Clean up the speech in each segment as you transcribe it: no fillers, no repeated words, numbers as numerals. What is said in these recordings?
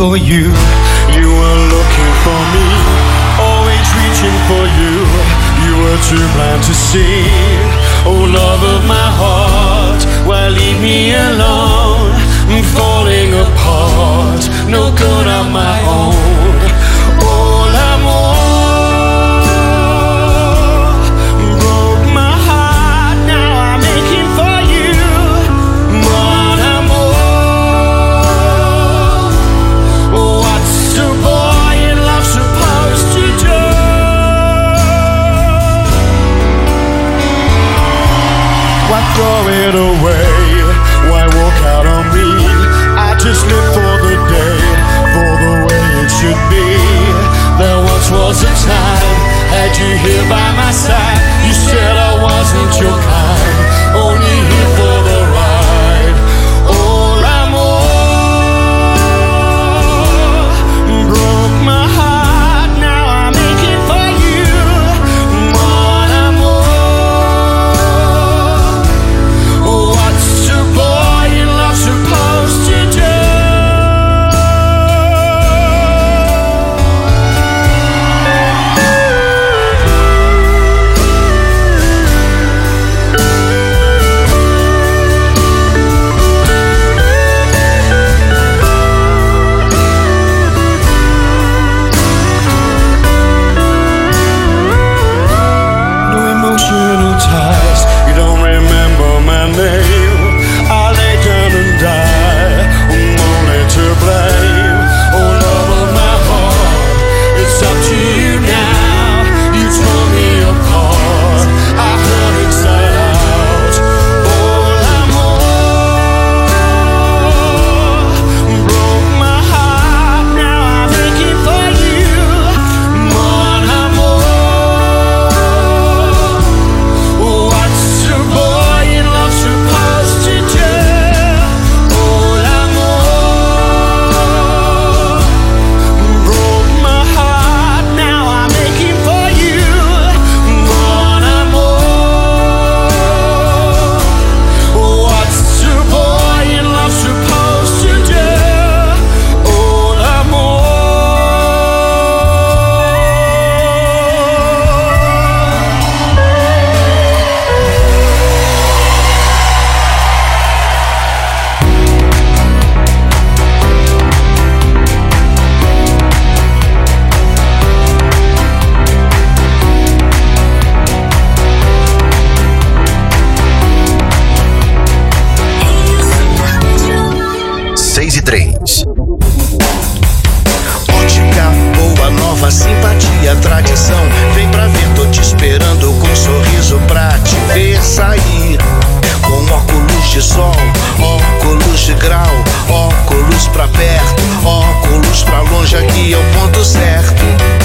for you. You were looking for me, always reaching for you. You were too blind to see. Oh, love of my heart, why leave me alone? I'm falling apart, no good on my own. Oh, l'amour broke my heart, now I'm aching for you. Mon amour, what's a boy in love supposed to do? Why throw it away? Why walk out on me? I just live for the day, for the way it should be. There once was a time, had you here by my side. You said I wasn't your kind, only here for the ride. Oh, l'amour broke my heart, now I'm aching for you. Mon amour, what's a boy in love supposed to do? No emotional ties, you don't remember my name. I lay down and die, I'm only to blame. Oh, love of my heart, it's up to you now. You tore me apart, I hurt inside out. Oh, l'amour broke my heart, now I'm aching for you. Mon amour, what's a boy in love supposed to do? Oh, l'amour broke my heart, now I'm aching for you. Mon amour, what's a boy in love supposed to do? Oh, l'amour. Seis e três. Ótica boa, nova, simpatia, tradição. Vem pra ver, tô te esperando com um sorriso pra te ver sair. Com óculos de sol, óculos de grau, óculos pra perto, óculos pra longe, aqui é o ponto certo.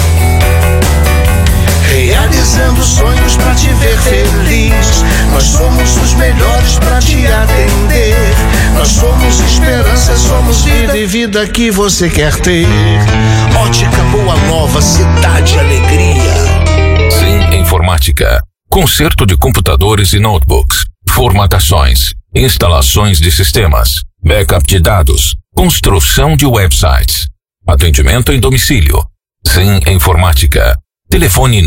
Realizando sonhos pra te ver feliz. Nós somos os melhores pra te atender. Nós somos esperança, somos vida e vida que você quer ter. Ótica Boa Nova, cidade alegria. Sim Informática. Conserto de computadores e notebooks. Formatações. Instalações de sistemas. Backup de dados. Construção de websites. Atendimento em domicílio. Sim Informática. Telefone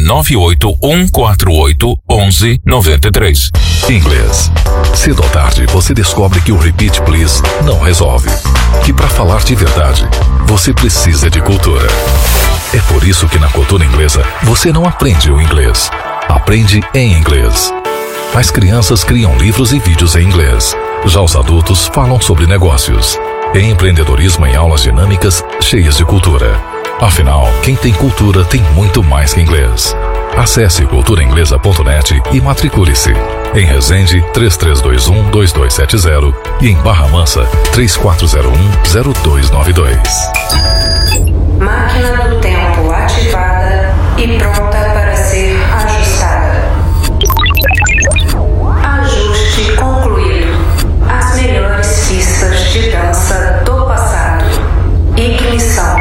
981481193. Inglês. Cedo ou tarde você descobre que o Repeat Please não resolve. Que para falar de verdade, você precisa de cultura. É por isso que na Cultura Inglesa você não aprende o inglês. Aprende em inglês. As crianças criam livros e vídeos em inglês. Já os adultos falam sobre negócios. Empreendedorismo em aulas dinâmicas cheias de cultura. Afinal, quem tem cultura tem muito mais que inglês. Acesse culturainglesa.net e matricule-se. Em Resende, 3321-2270 e em Barra Mansa, 3401-0292. Máquina do tempo ativada e pronta para ser ajustada. Ajuste concluído. As melhores pistas de dança do passado. Ignição.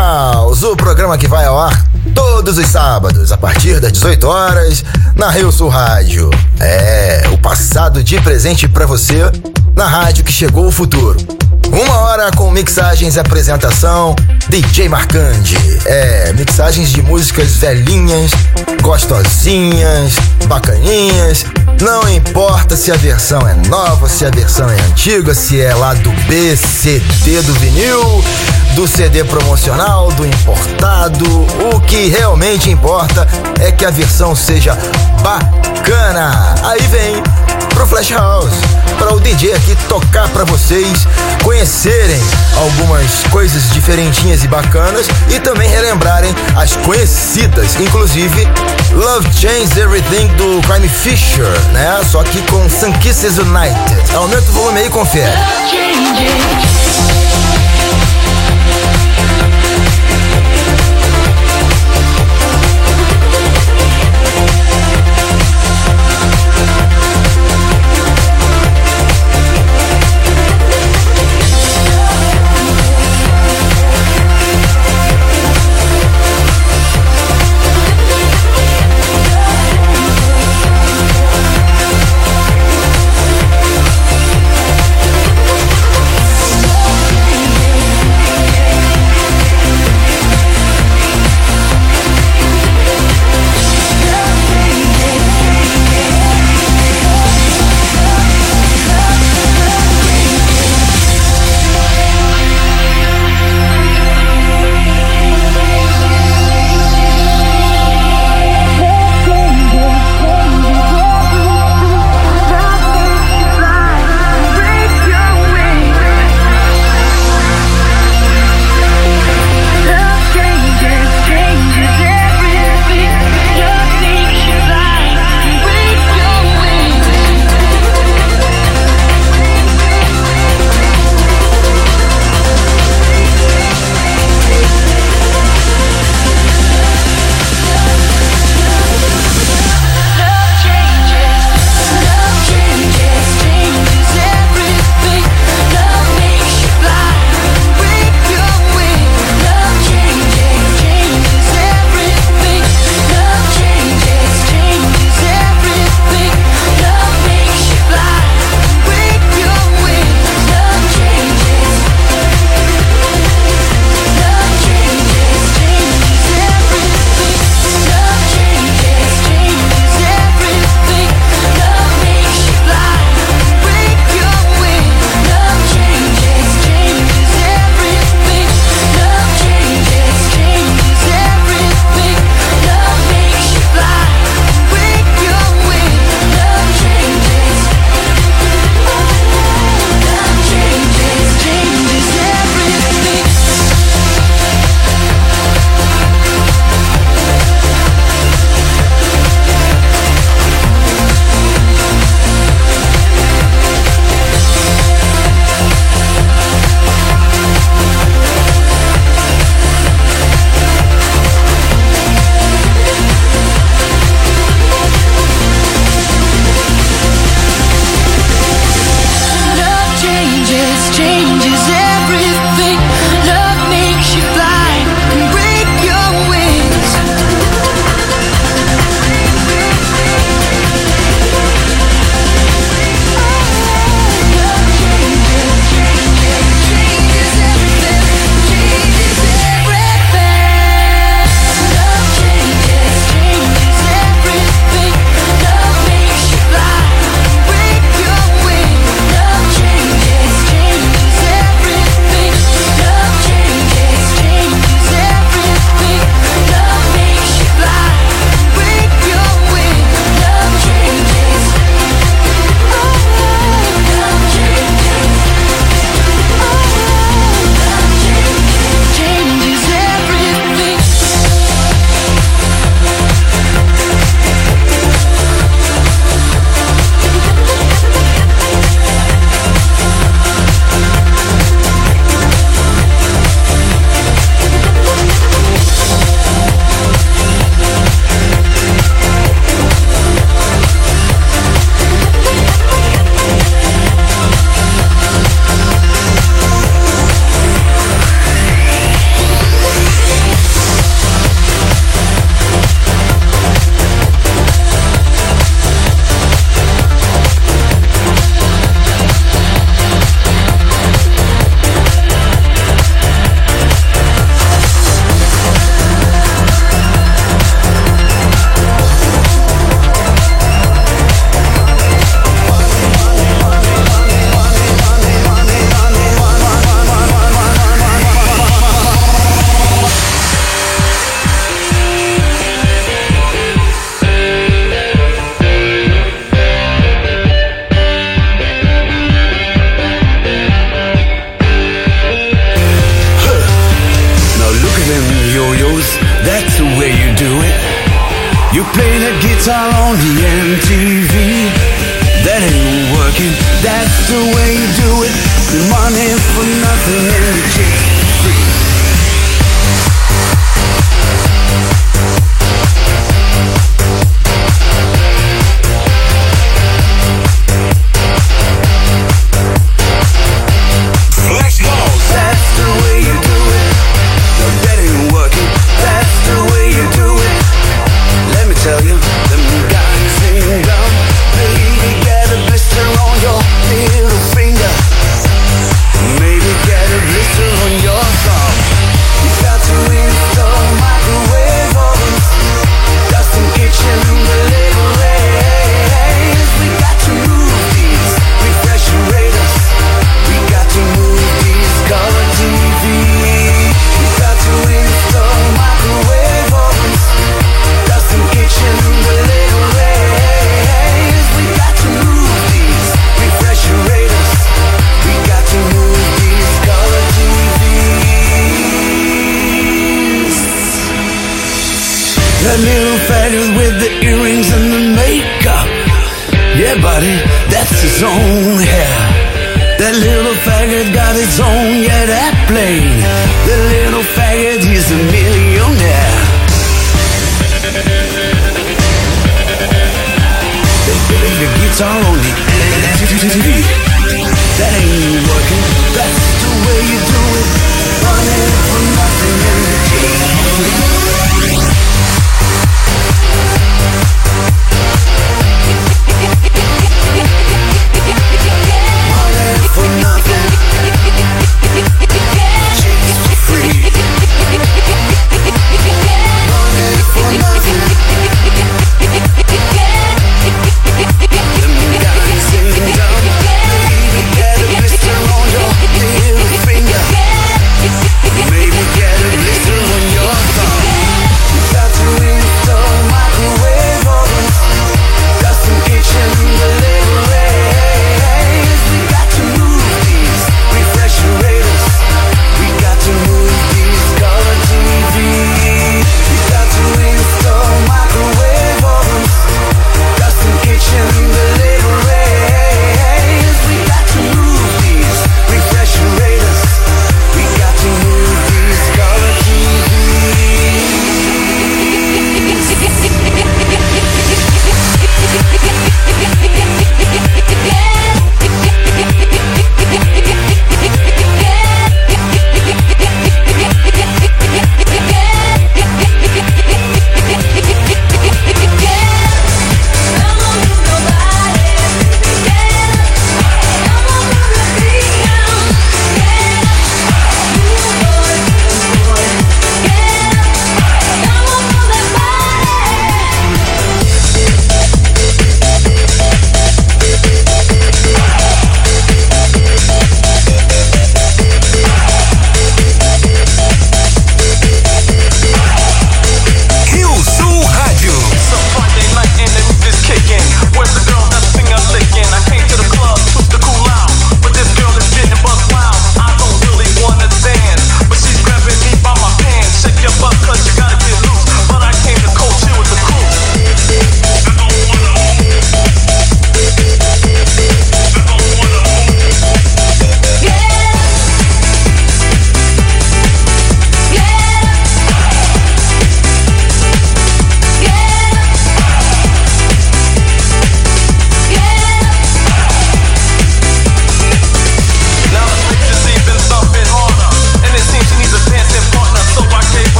House, o programa que vai ao ar todos os sábados, a partir das 18 horas, na Rio Sul Rádio. O passado de presente pra você, na rádio que chegou o futuro. 1 hora com mixagens e apresentação, DJ Marcandi. Mixagens de músicas velhinhas, gostosinhas, bacaninhas. Não importa se a versão é nova, se a versão é antiga, se é lá do B, CD do vinil, do CD promocional, do importado. O que realmente importa é que a versão seja bacana. Aí vem pro Flash House, para o DJ aqui tocar para vocês conhecerem algumas coisas diferentinhas e bacanas e também relembrarem as conhecidas, inclusive Love Changes Everything do Crime Fisher, né? Só que com Sun Kisses United. Aumenta o volume aí e confere. knows that's the way you do it. You play the guitar on the MTV. That ain't working, that's the way you do it. The money for nothing and the chicks free. That's the way you do it. No, that ain't working. That's the way you do it. Let me tell you, them guys ain't dumb. Maybe get a blister on your little finger. Maybe get a blister on your thumb. You got to install microwave ovens, dusting kitchen deliveries. We got to move these refrigerators. We got to move these color TVs. We got to install microwave ovens, dusting kitchen deliveries. We got to move these refrigerators. We got to move these color TVs. That little faggot with the earrings and the makeup. Yeah, buddy, that's his own hair. That little faggot got his own, yeah, that plane. The little faggot, he's a millionaire. They play the guitar on the MTV. That ain't working, that's the way you do it. Running for nothing in the game. For nothing, chicks for free.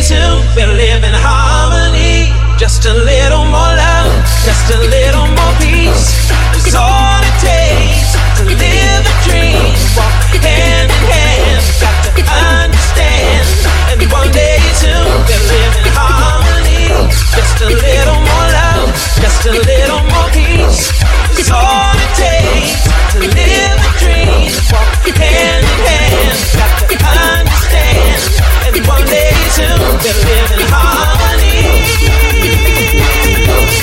two will live in harmony. Just a little more love, just a little more peace is all it takes to live a dream. Walk hand in hand, got to understand. And one day two will live in harmony. Just a little more love, just a little more peace is all it takes to live a dream. Walk hand in hand, got to understand. And one day two will live in harmony.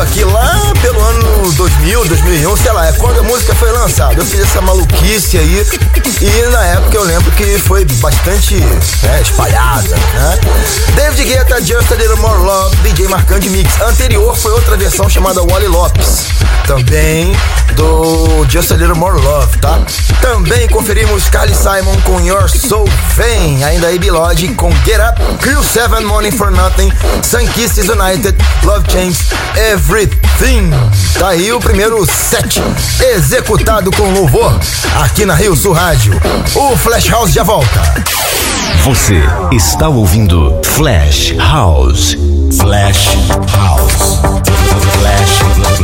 aqui lá pelo ano 2000, 2001, sei lá, é quando a música foi lançada. Eu fiz essa maluquice aí e na época eu lembro que foi bastante espalhada, né? David Guetta, Just a Little More Love, DJ Marcante Mix. A anterior foi outra versão chamada Wally Lopes, também do Just a Little More Love, tá? Também conferimos Carly Simon com Your Soul Vain, ainda aí Bilod com Get Up, Crew 7, Money for Nothing, Sun Kisses United, Love Changes Everything. Tá aí o primeiro set executado com louvor aqui na Rio Sul Rádio. O Flash House já volta. Você está ouvindo Flash House. Flash House. Flash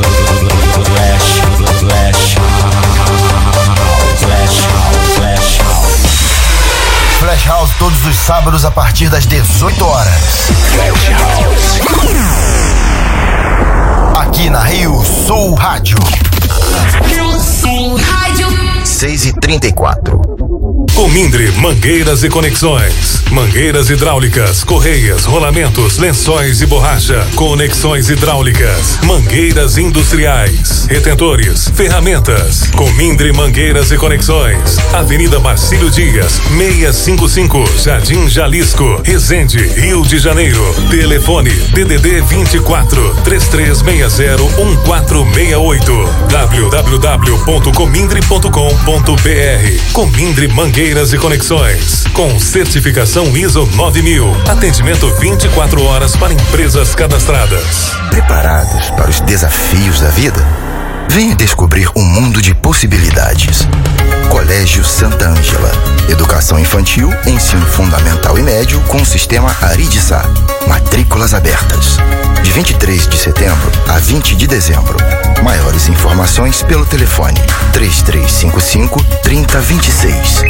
House todos os sábados a partir das 18 horas. Flash House. Aqui na Rio Sul Rádio. Rio Sul Rádio. 6h34. Comindre Mangueiras e Conexões. Mangueiras hidráulicas, correias, rolamentos, lençóis e borracha. Conexões hidráulicas. Mangueiras industriais. Retentores, ferramentas. Comindre Mangueiras e Conexões. Avenida Marcílio Dias, 655, Jardim Jalisco, Resende, Rio de Janeiro. Telefone DDD 24 3360 1468. www.comindre.com.br. Comindre Mangueiras e Conexões, com certificação ISO 9000. Atendimento 24 horas para empresas cadastradas. Preparados para os desafios da vida? Venha descobrir um mundo de possibilidades. Colégio Santa Ângela. Educação infantil, ensino fundamental e médio com o sistema Aridissá. Matrículas abertas. De 23 de setembro a 20 de dezembro. Maiores informações pelo telefone 3355-3026.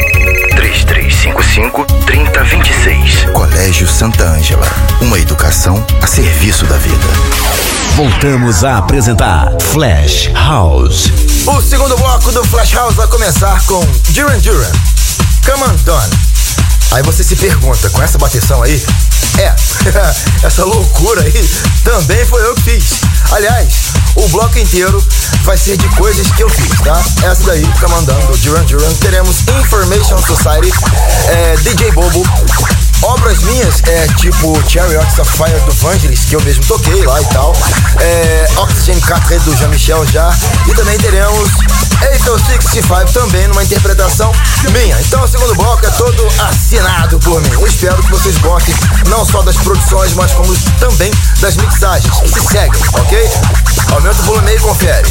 3355-3026. Colégio Santa Ângela. Uma educação a serviço da vida. Voltamos a apresentar Flash House. O segundo bloco do Flash House vai começar com Duran Duran, Come On Done. Aí você se pergunta, com essa bateção aí? Essa loucura aí também foi eu que fiz. Aliás, o bloco inteiro vai ser de coisas que eu fiz, tá? Essa daí, comandando Duran Duran. Teremos Information Society, DJ Bobo, obras minhas, tipo Chariots of Fire do Vangelis, que eu mesmo toquei lá e tal, Oxygen Catre do Jean-Michel Jarre, e também teremos 865 também numa interpretação minha. Então o segundo bloco é todo assinado por mim. Eu espero que vocês gostem não só das produções, mas como também das mixagens. Se seguem, ok? Aumenta o volume e confere.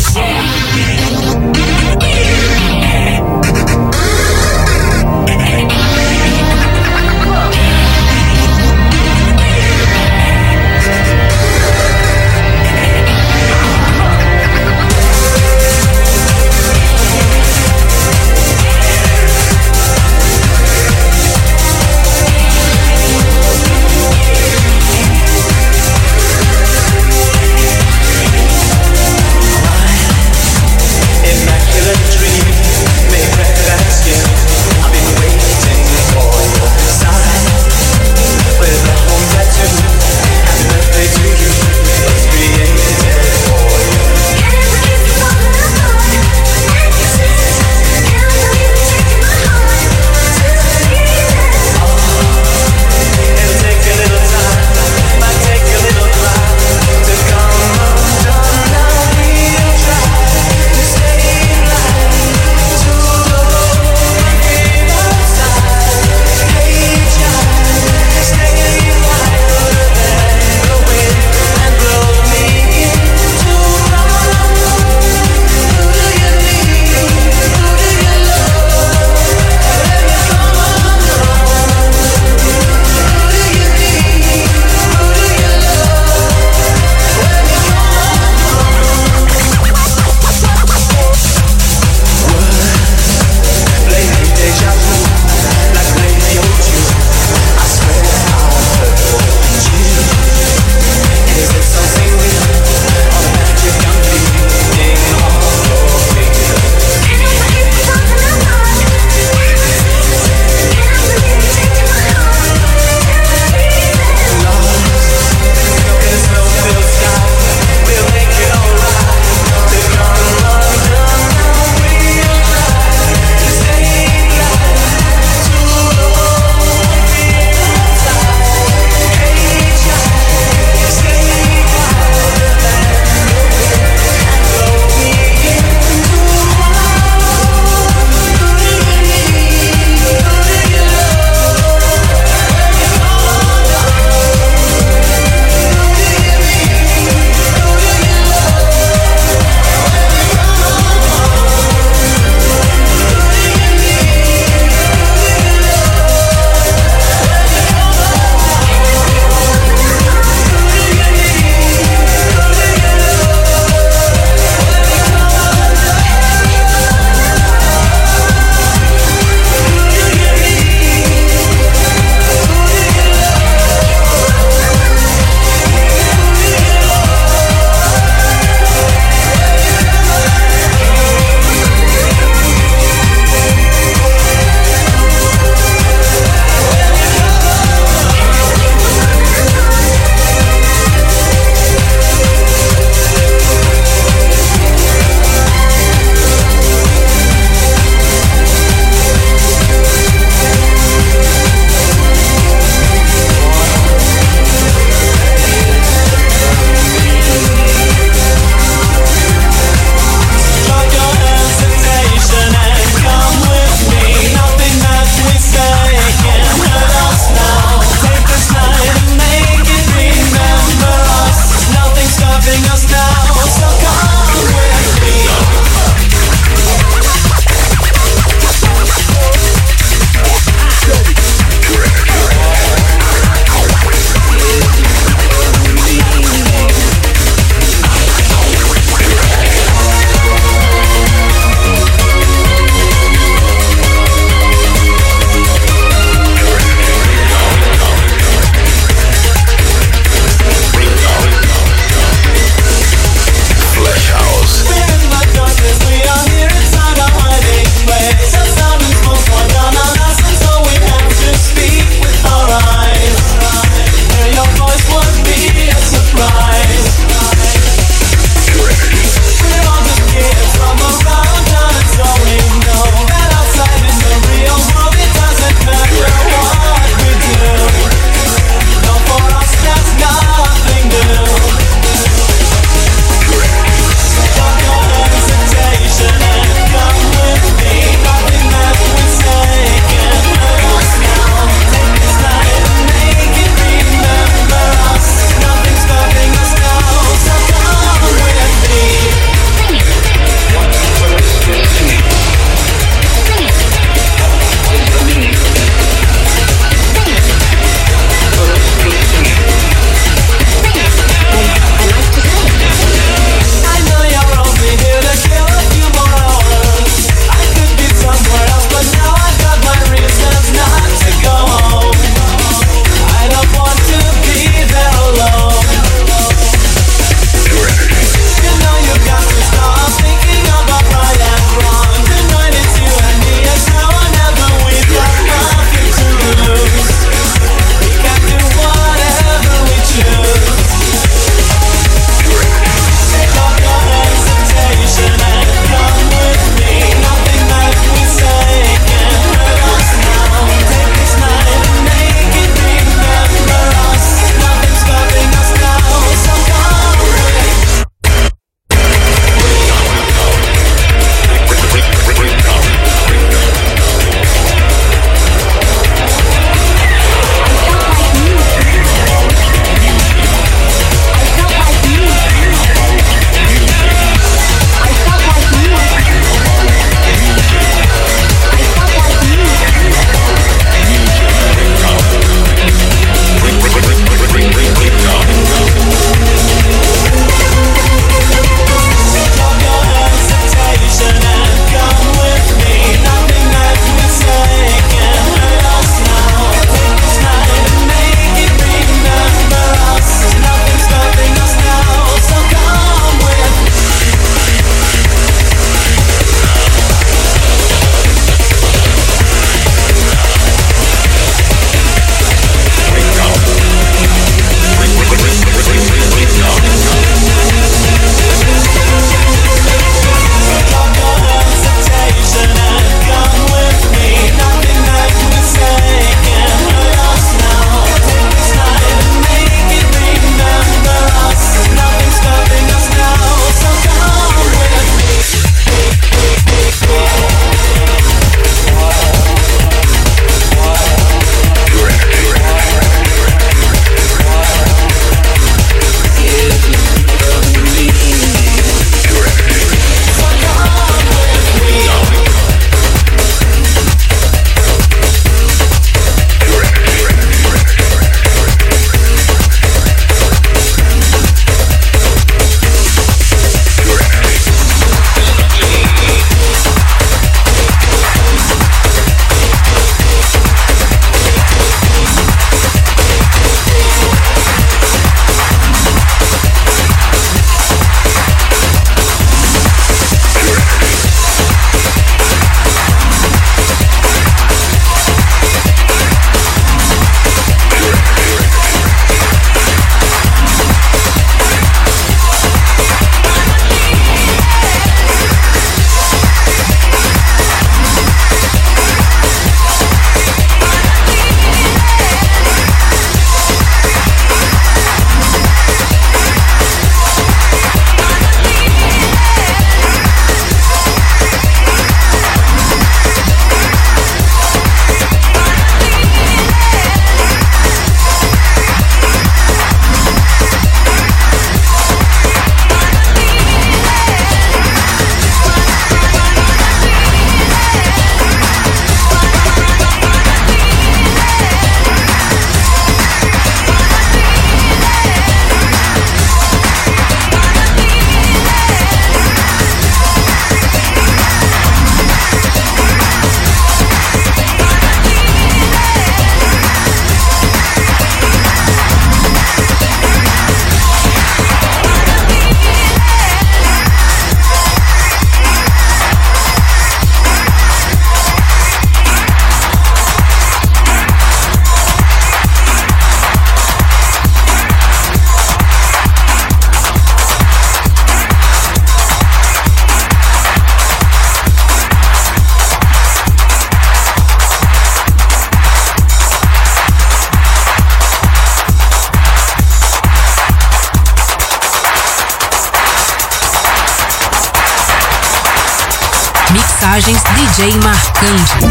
mixagens DJ Marcante.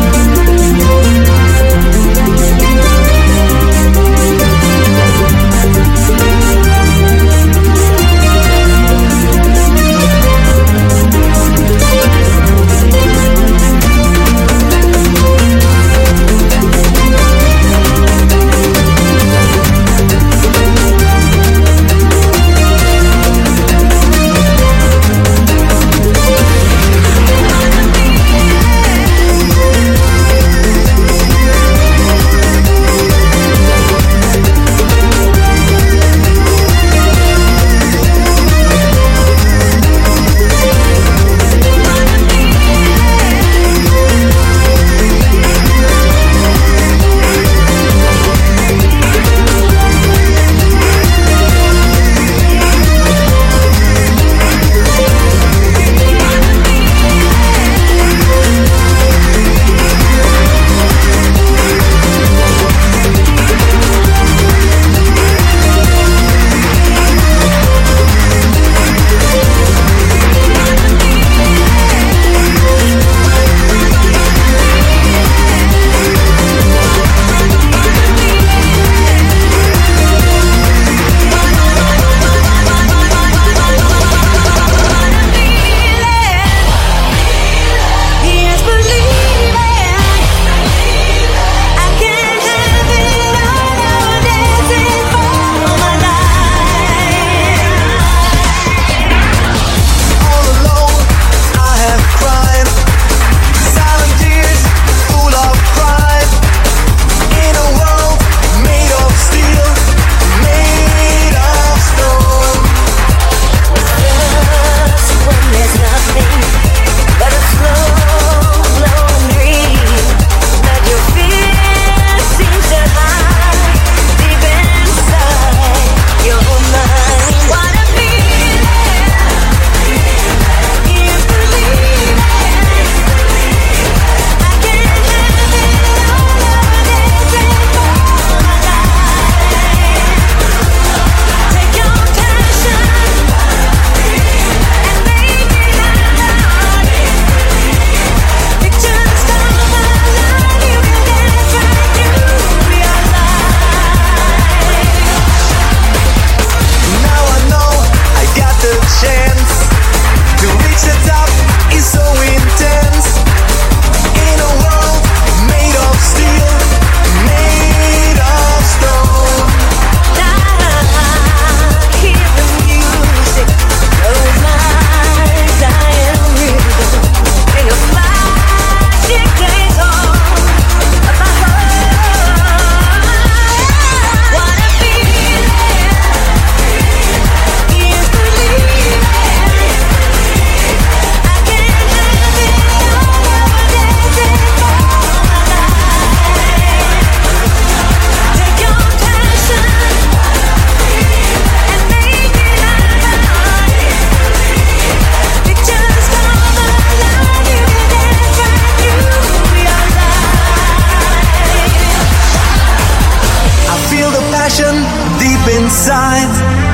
inside.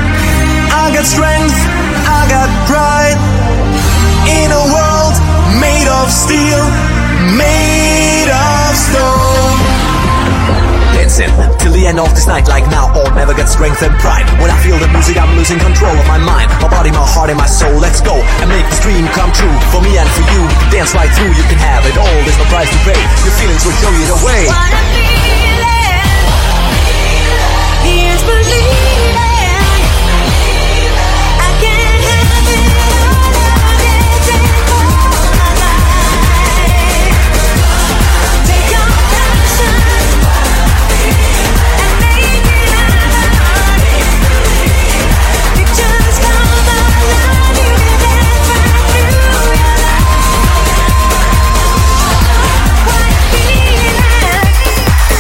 I got strength, I got pride. In a world made of steel, made of stone. Dancing till the end of this night, like now or never, get strength and pride. When I feel the music, I'm losing control of my mind, my body, my heart, and my soul. Let's go and make this dream come true. For me and for you, dance right through. You can have it all, there's no price to pay. Your feelings will show you the way. What I'm feeling, here's believing. I can't have it all, I'm dancing for my life. Take your passion and make it alive. Pictures come alive, you can dance right through your life. What I'm feeling.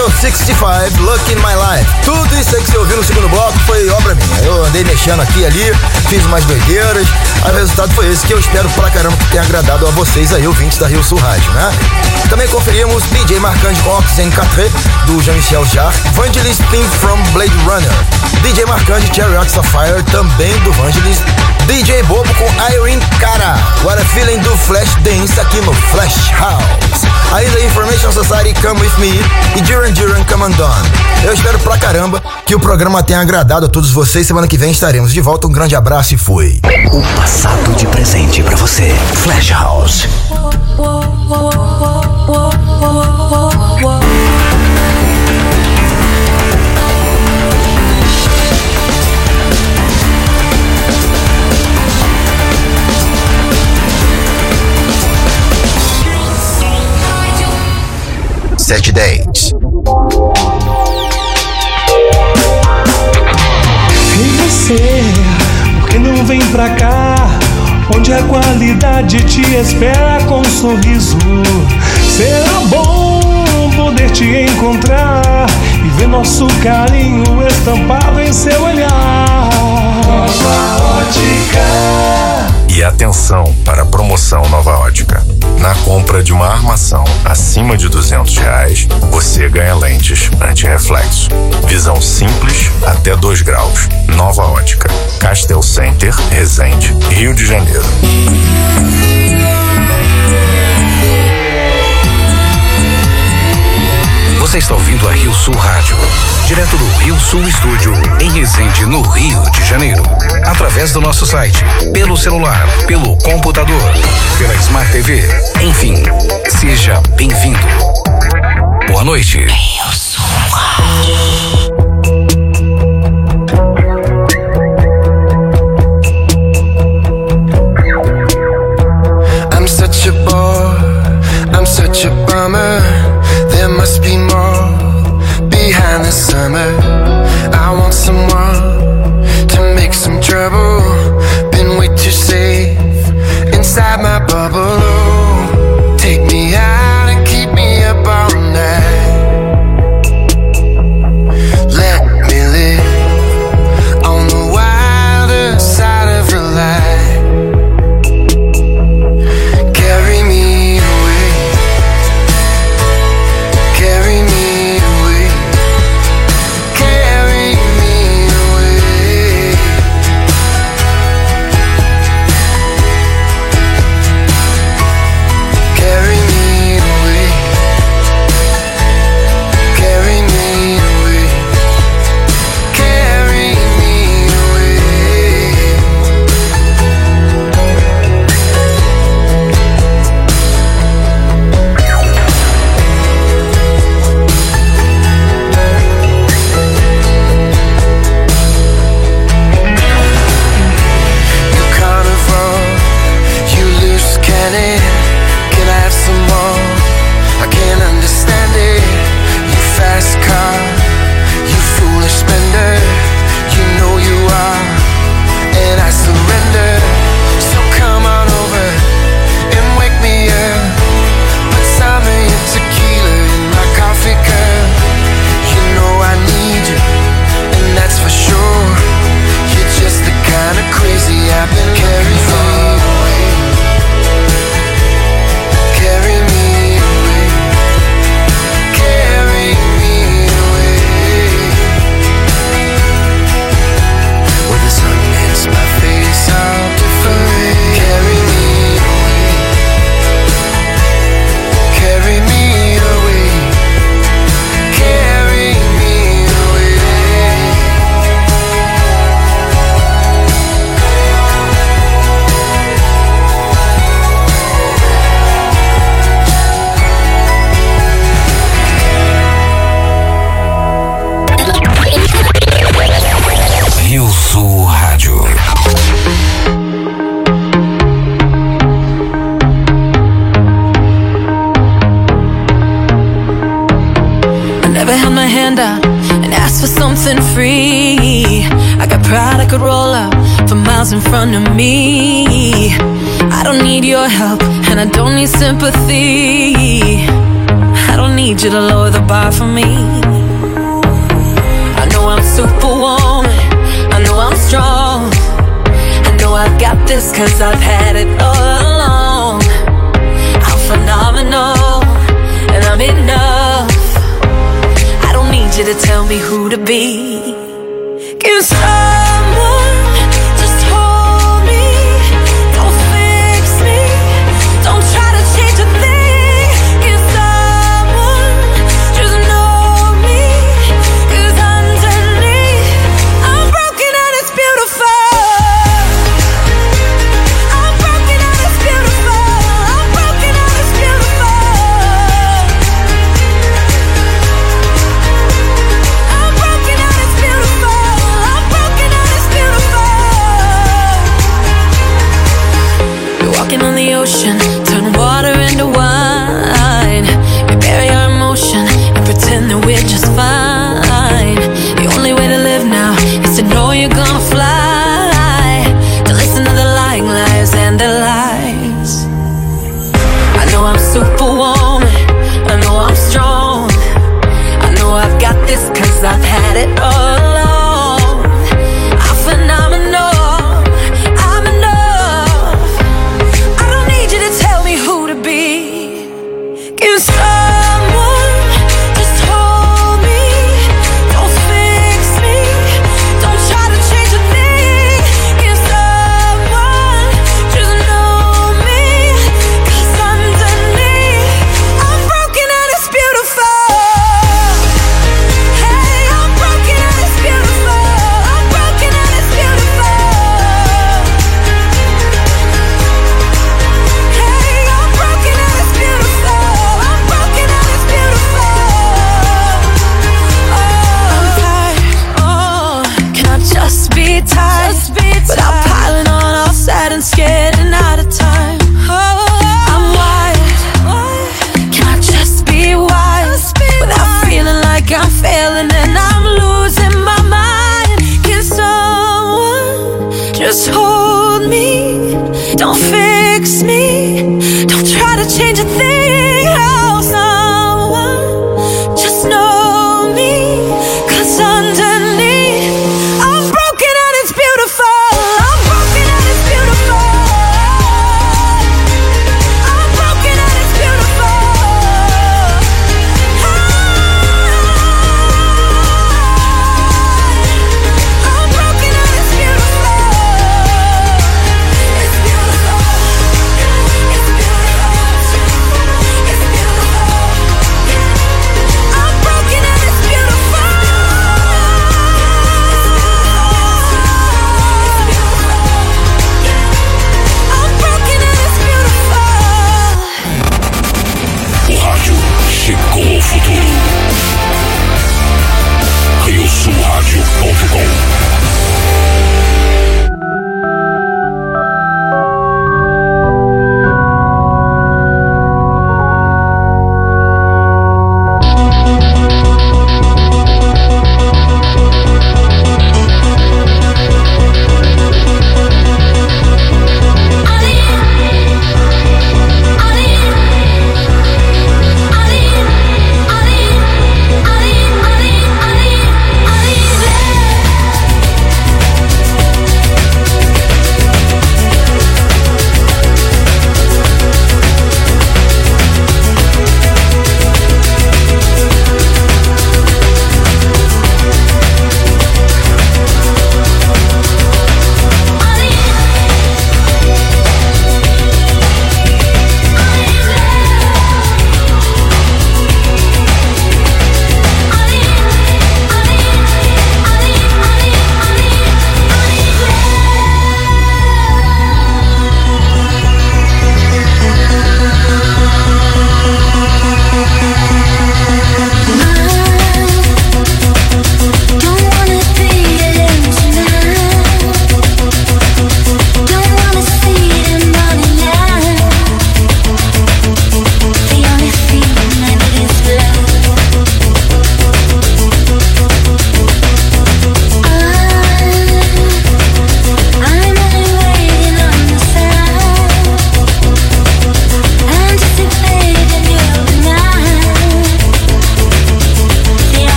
Special 65, Luck in My Life. Tudo isso aí que você ouviu no segundo bloco foi obra minha. Eu andei mexendo aqui e ali, fiz umas doideiras. Aí o resultado foi esse, que eu espero pra caramba que tenha agradado a vocês aí, ouvintes da Rio Sul Rádio, né? Também conferimos DJ Marcante com Oxencatré, do Jean-Michel Jarre, Vangelis Theme from Blade Runner, DJ Marcante Chariot Sapphire, também do Vangelis, DJ Bobo com Irene Cara, What a Feeling do Flashdance aqui no Flash House. Ainda Information Society, Come With Me e Duran Duran, Come Undone. Eu espero pra caramba que o programa tenha agradado a todos vocês. Semana que vem estaremos de volta. Um grande abraço e fui. O passado de presente pra você. Flash House. Sete 10. E você, por que não vem pra cá? Onde a qualidade te espera com um sorriso. Será bom poder te encontrar e ver nosso carinho estampado em seu olhar. Nova Ótica. E atenção para a promoção Nova Ótica. Na compra de uma armação acima de R$200, você ganha lentes anti-reflexo. Visão simples até 2 graus. Nova Ótica. Castel Center, Resende, Rio de Janeiro. Você está ouvindo a Rio Sul Rádio, direto do Rio Sul Estúdio, em Resende, no Rio de Janeiro. Através do nosso site, pelo celular, pelo computador, pela Smart TV. Enfim, seja bem-vindo. Boa noite. Rio Sul Rádio. I'm such a bore, I'm such a bummer. There must be more behind the summer. I want someone to make some trouble. Been way too safe inside my bubble. Oh, take me out and keep me up all night. Let me live on the wilder side of the light. Carry me away, carry me away, carry me away. Carry me away, carry me away, carry me away. You carnival, you loose cannon. Can I have some more? I can't understand it. You fast car, you foolish spender. You know you are, and I surrender. So come on over and wake me up. Put some of your tequila in my coffee cup. You know I need you, and that's for sure. You're just the kind of crazy I've been carrying away. Carry me away, carry me away. When the sun hits my face, I'll different. Carry me away, carry me away, carry me away. Rio Sul Rádio. I never held my hand out and asked for something free. I got pride I could roll up for miles in front of me. I don't need your help and I don't need sympathy. I don't need you to lower the bar for me. this cause I've had it all along. I'm phenomenal, and I'm enough. I don't need you to tell me who to be. Can someone just hold me? Don't fix me, don't try to change a thing. Can someone just know me? Cause underneath I'm broken and it's beautiful. I'm broken and it's beautiful. I'm broken and it's beautiful. I'm broken and it's beautiful. I'm broken and it's beautiful. You're walking on the ocean, turn water into wine. You bury our emotion and pretend that we're just fine. The only way to live now is to know you're gonna fly. To listen to the lying lies and the lies. I know I'm superwoman, I know I'm strong. I know I've got this cause I've had it all.